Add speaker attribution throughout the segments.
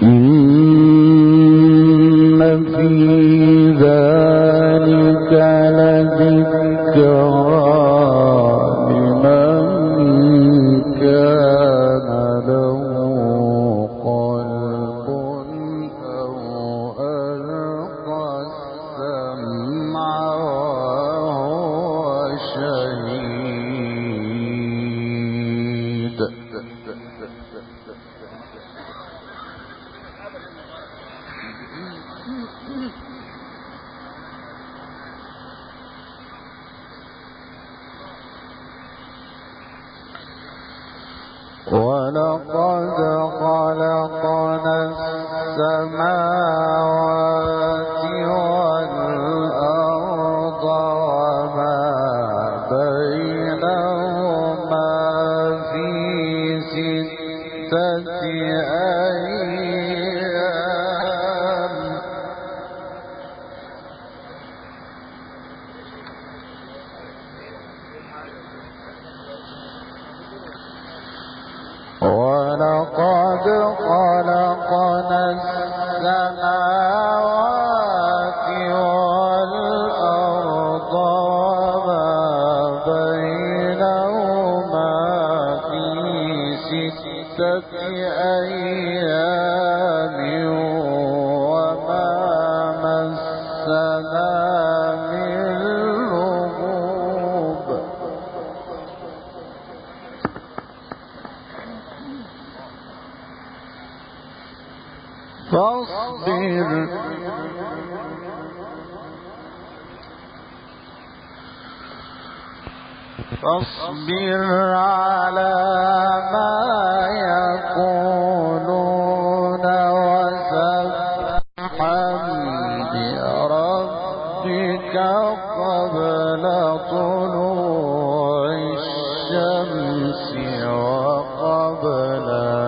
Speaker 1: ولقد خلقنا السماوات والأرض وما بينهما في 6 أيام ولقد خلقنا السماوات والأرض وما بينهما في 6 أيام وما مسنا من لغوب فاصبر على ما يقولون وسبح بحمد ربك قبل طلوع الشمس وقبل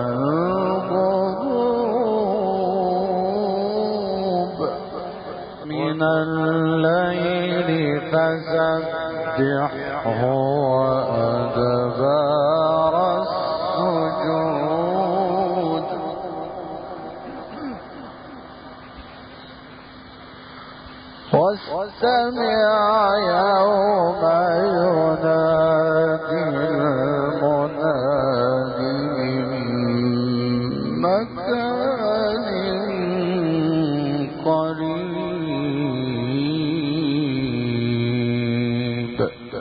Speaker 1: الغروب من الليل فسبحه وأدبار السجود واستمع يوم ينادي المنادي من مكان قريب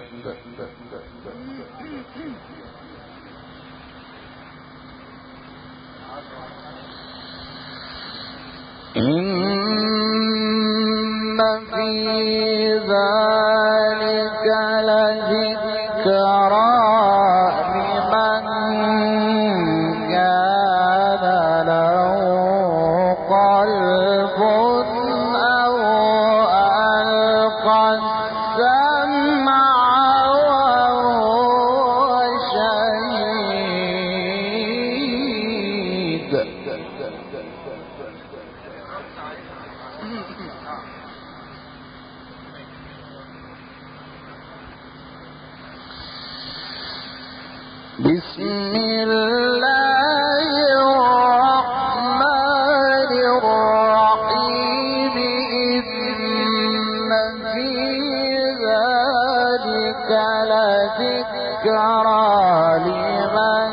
Speaker 1: إن في ذلك لذكرى لمن كان له قلب أو ألقى السمع وهو شهيد بسم الله الرحمن الرحيم إن في ذلك لذكرى لمن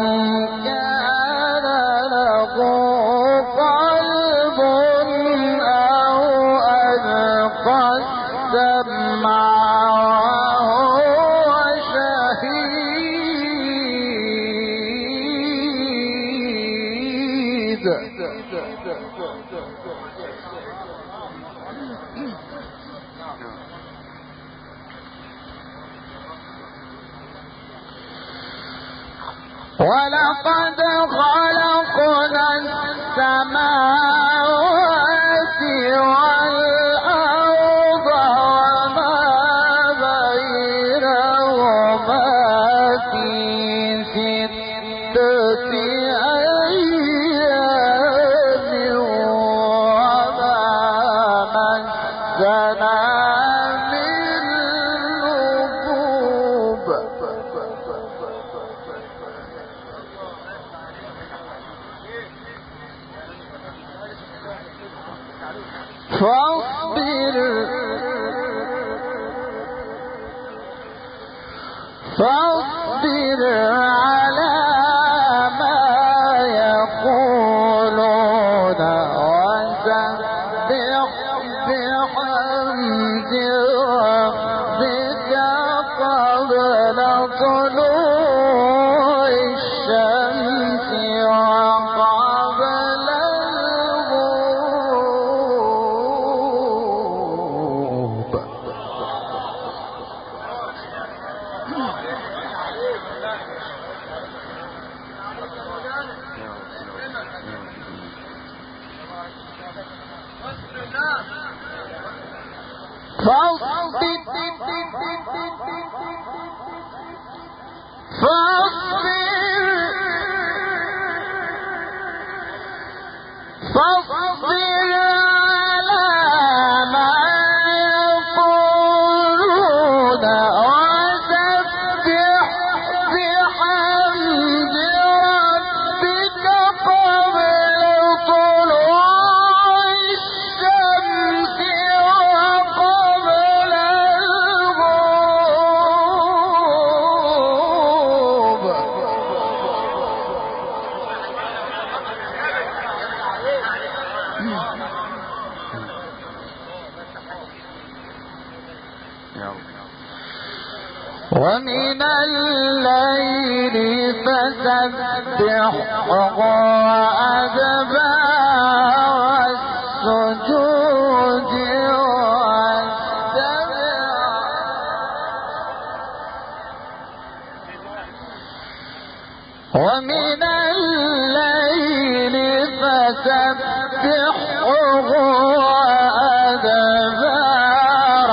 Speaker 1: كان له قلب أو ألقى السمع وهو شهيد ولقد خلقنا السماوات والأرض وما بينهما في 6 أيام وما مسنا من لغوب فاصبر على ما يقولون وسبح بحمد ربك قبل طلوع الشمس وقبل الغروب. فاصبر على ما يقولون وسبح بحمد ربك قبل طلوع الشمس وقبل الغروب. ومن الليل فسبحه وأدبار السجود ومن الليل فسبحه وأدبار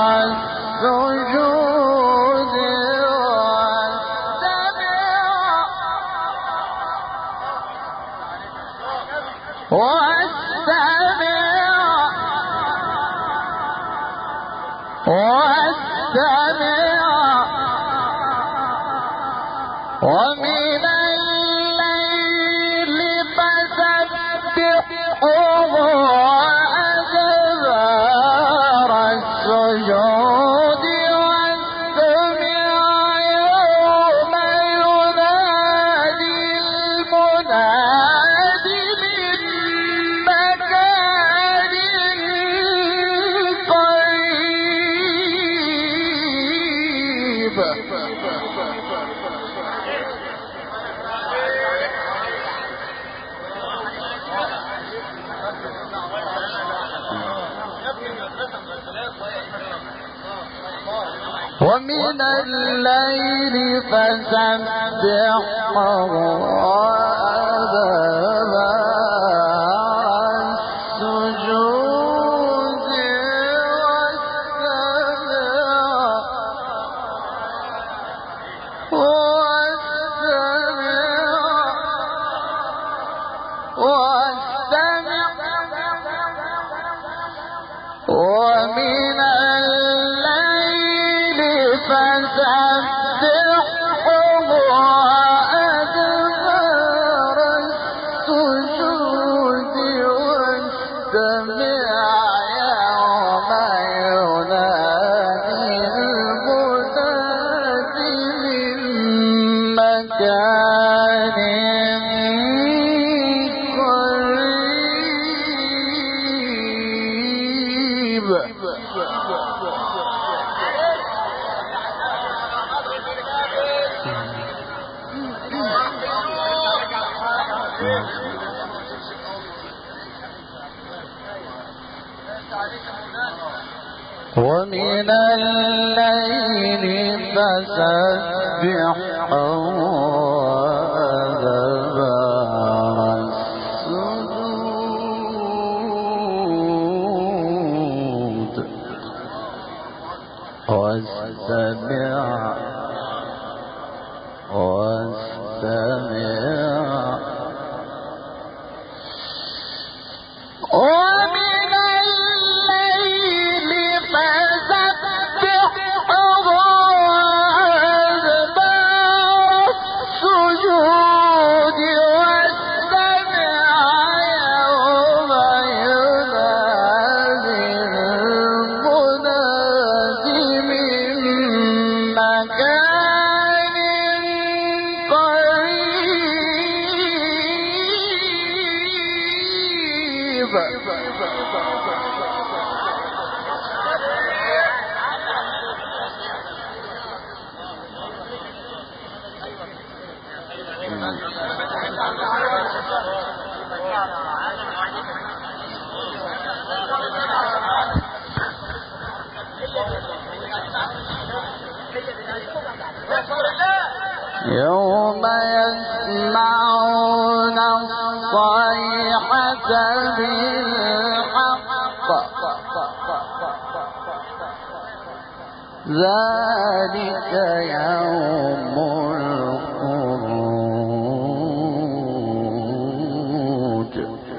Speaker 1: السجود ومن الليل فسبحه وأدبار السجود واستمع يوم ينادي المنادي من مكان قريب. ومن الليل فسبحه وأدبار السجود ومن الليل فسبحه وأدبار السجود واستمع يوم ينادي المنادي من مكان قريب. ومن الليل فسبحه وأدبار السجود ومن الليل فسبحه وأدبار السجود واستمع يوم ينادي يوم يسمعون الصيحة بالحق ذلك يوم الخروج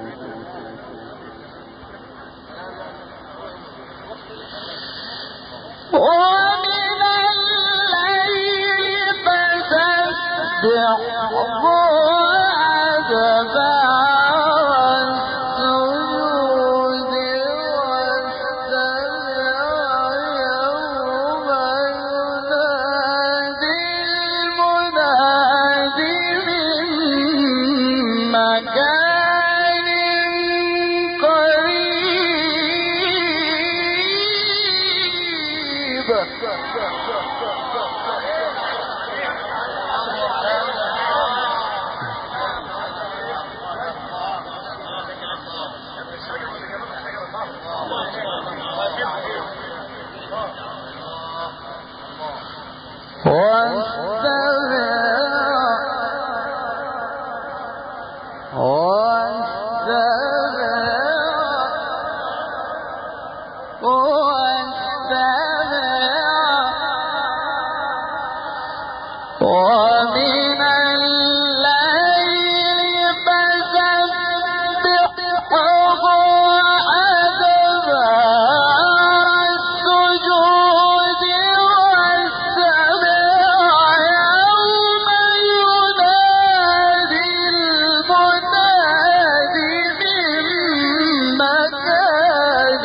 Speaker 1: ومن الليل فسبحه وأدبار السجود ومن الليل فسبحه وأدبار السجود واستمع يوم ينادي المنادي من مكان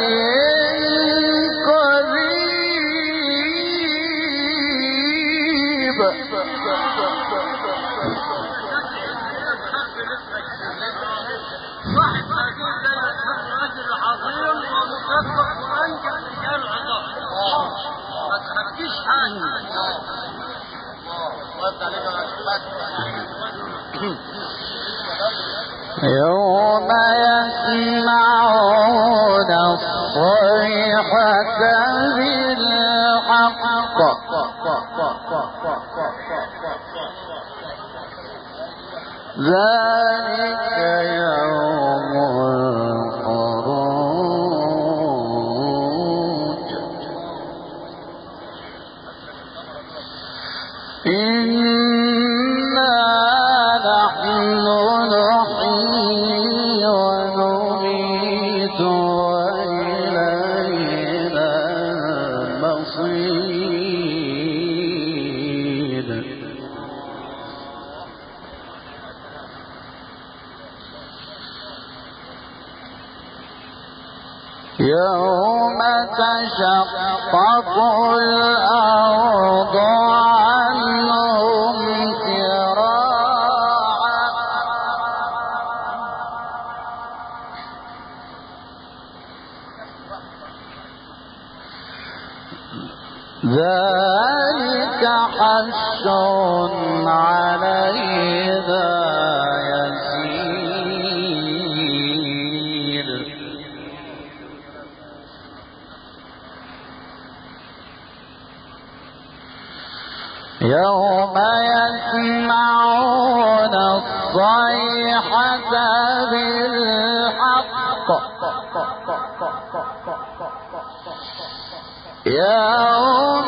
Speaker 1: يوم يسمعون الصيحة بالحق ذلك يوم الخروج إنا نحن نحيي ونميت وإلينا المصير يوم تشقق الأرض عنهم سراعا ذلك حشر علينا يسير يوم يسمعون الصيحة بالحق يوم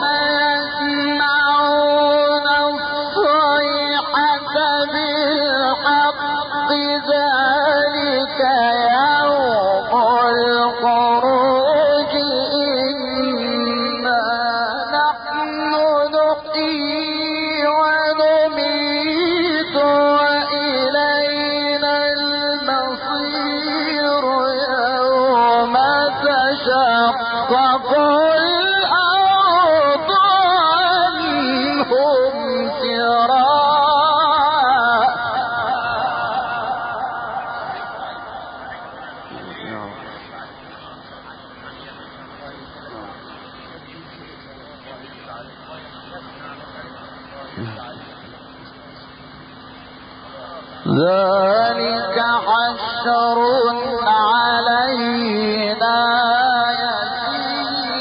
Speaker 1: يسمعون الصيحة بالحق ذلك يوم الخروج إنا نحن نحيي ونميت وإلينا المصير يوم تشقق الأرض عنهم سراعا ذلك حشر علينا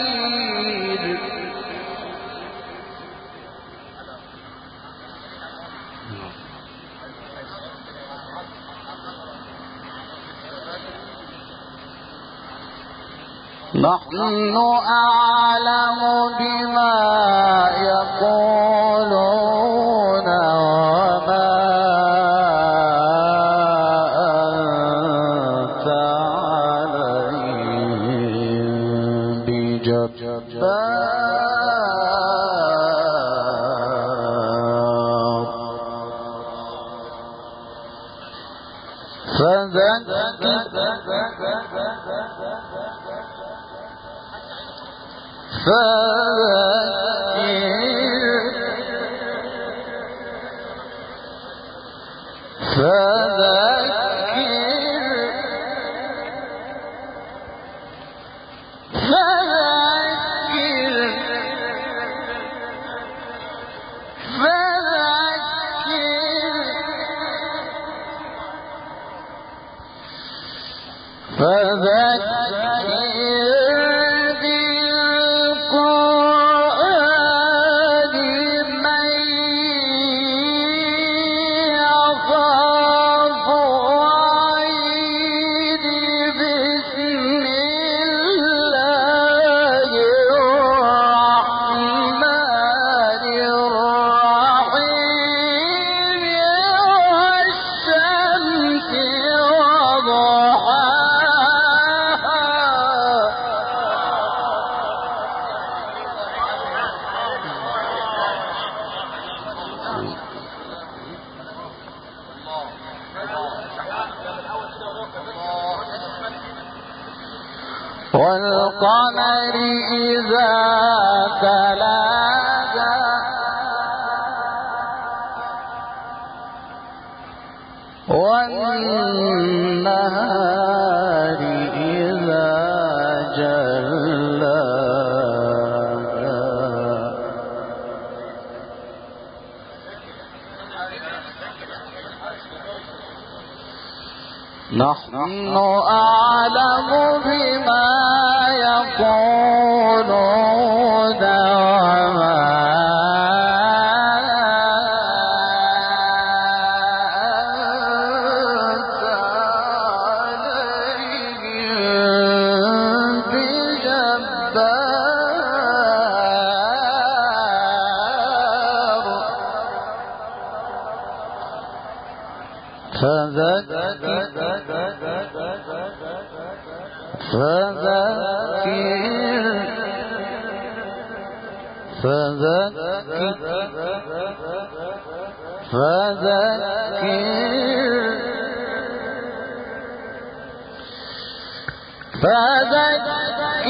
Speaker 1: يسير نحن أعلم بما يقولون وما أنت عليهم بجبار والقمر إذا تلاها والنهار إذا جلاها نحن أعلم بما يقولون وما أنت عليهم بجبار فذكر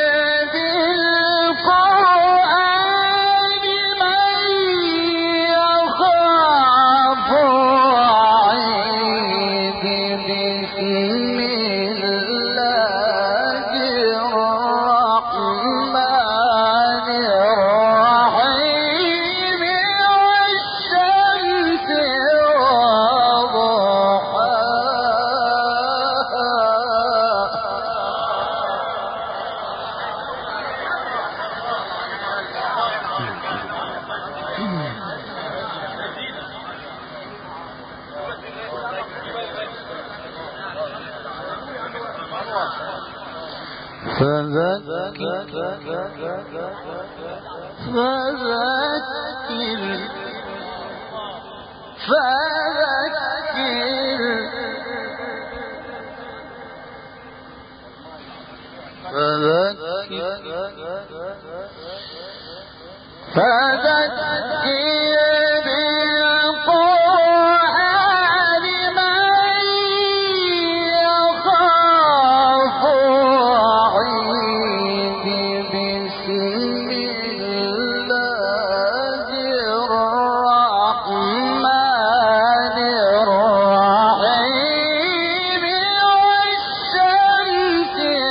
Speaker 1: بالقرآن من يخاف وعيد بسم الله الرحمن الرحيم والشمس فذكر بالقرآن من يخاف وعيد بسم الله الرحمن الرحيم والشمس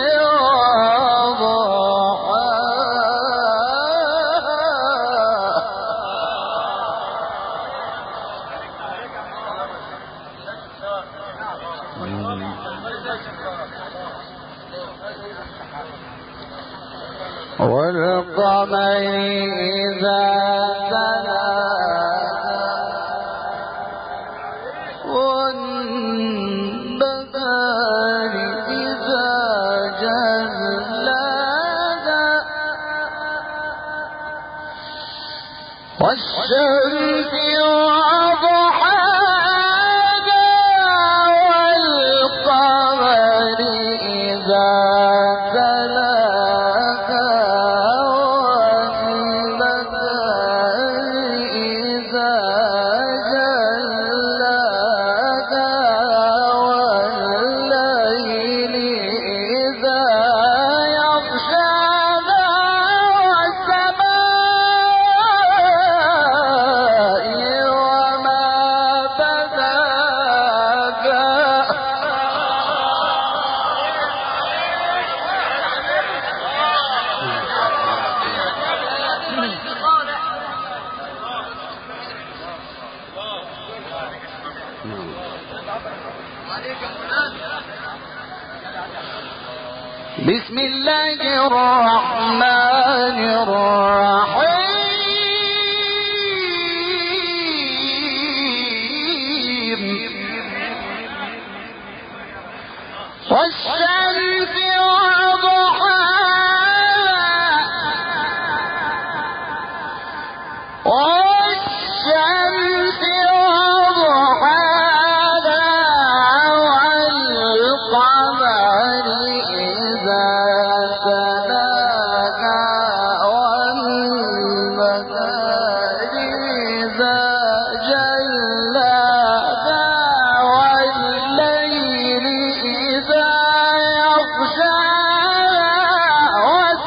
Speaker 1: والقمر إذا تلاها والنهار إذا جلاها والشمس وضحاها والقمر إذا تلاها والنهار إذا جلاها والليل إذا يغشاها والسماء وما بناها. بسم الله الرحمن الرحيم. والشمس وضحاها والشمس وضحاها والقمر إذا تلاها والنهار إذا جلاها والليل إذا يغشاها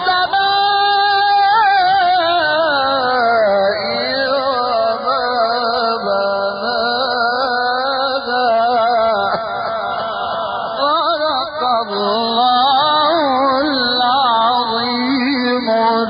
Speaker 1: والسماء وما بناها. صدق الله العظيم.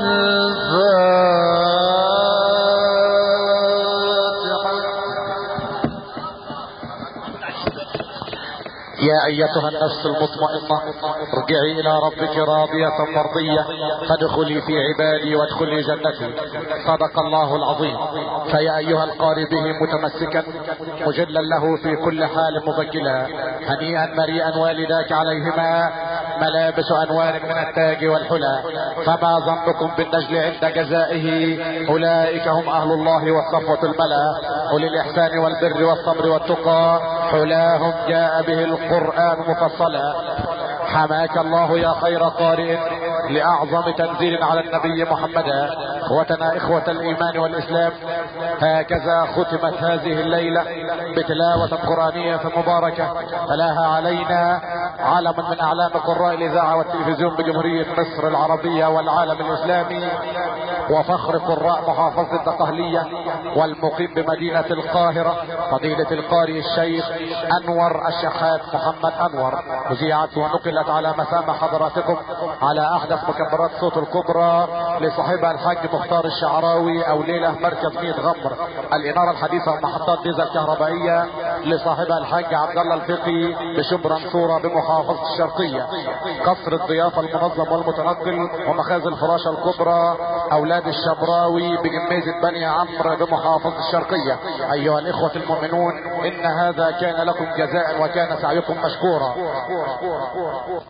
Speaker 1: يا أيتها النفس المطمئنة ارجعي إلى ربك راضية مرضية فادخلي في عبادي وادخلي جنتي. صدق الله العظيم. فيا أيها القارئ به متمسكا مجلا له في كل حال مبجلا. هنيئا مريئا والداك عليهما ملابس أنوار من التاج والحلى. فما ظنكم بالنجل عند جزائه؟ أولئك هم أهل الله والصفوة الملا أولي الإحسان والبر والصبر والتقى حلاهم جاء به القرآن مفصلا. حماك الله يا خير قارئ لأعظم تنزيل على النبي محمدا. اخوتنا اخوة الايمان والاسلام، هكذا ختمت هذه الليلة بتلاوة قرآنية مباركة تلاها علينا علم من اعلام قراء الاذاعة والتلفزيون بجمهورية مصر العربية والعالم الاسلامي وفخر قراء محافظة الدقهلية والمقيم بمدينة القاهرة فضيلة القارئ الشيخ انور الشحات محمد انور. اذيعت ونقلت على مسامع حضراتكم على احدث مكبرات صوت الكبرى لصاحبها الحاج مختار الشعراوي او ليلة مركز ميت غمر. الانارة الحديثة ومحطات ديزل كهربائية لصاحبها الحاج عبد الله الفقي بشبرا صورة بمحافظة الشرقية. قصر الضيافة المنظم والمتنقل ومخازن الفراشة الكبرى اولاد الشبراوي بجميزة بني عمرو بمحافظة الشرقية. ايها الاخوة المؤمنون، ان هذا كان لكم جزاء وكان سعيكم مشكورا.